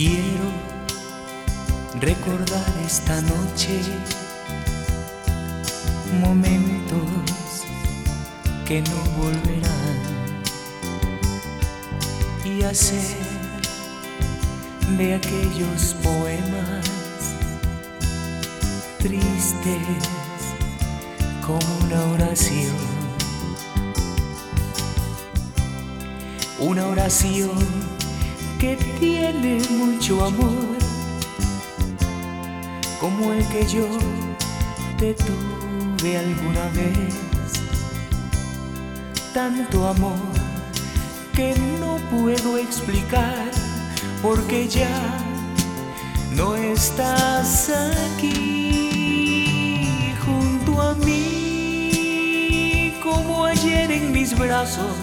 Quiero recordar esta noche momentos que no volverán y hacer de aquellos poemas tristes como una oración que tiene mucho amor, como el que yo te tuve alguna vez. Tanto amor que no puedo explicar, porque ya no estás aquí junto a mí, como ayer en mis brazos,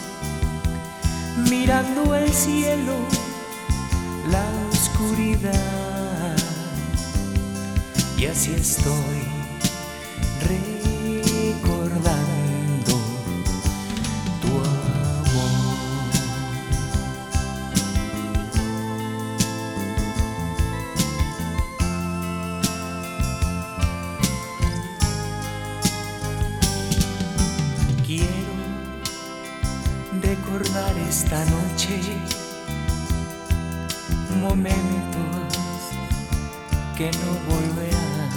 mirando el cielo, la oscuridad. Y así estoy recordando tu amor. Quiero recordar esta noche momentos que no volverán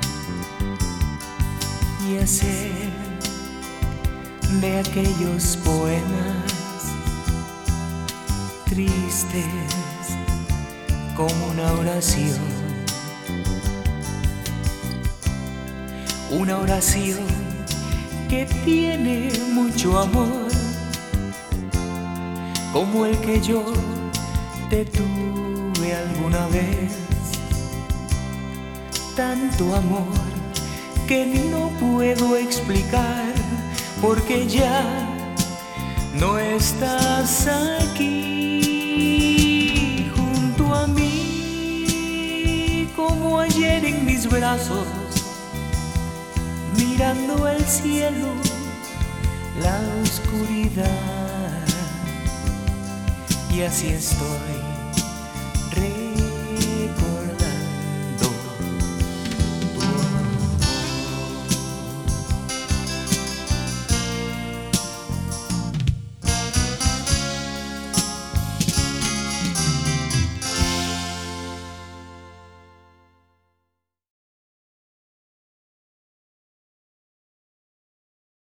y hacer de aquellos poemas tristes como una oración que tiene mucho amor, como el que yo te tuve alguna vez. Tanto amor que no puedo explicar, porque ya no estás aquí junto a mí, como ayer en mis brazos, mirando el cielo, la oscuridad. Y así estoy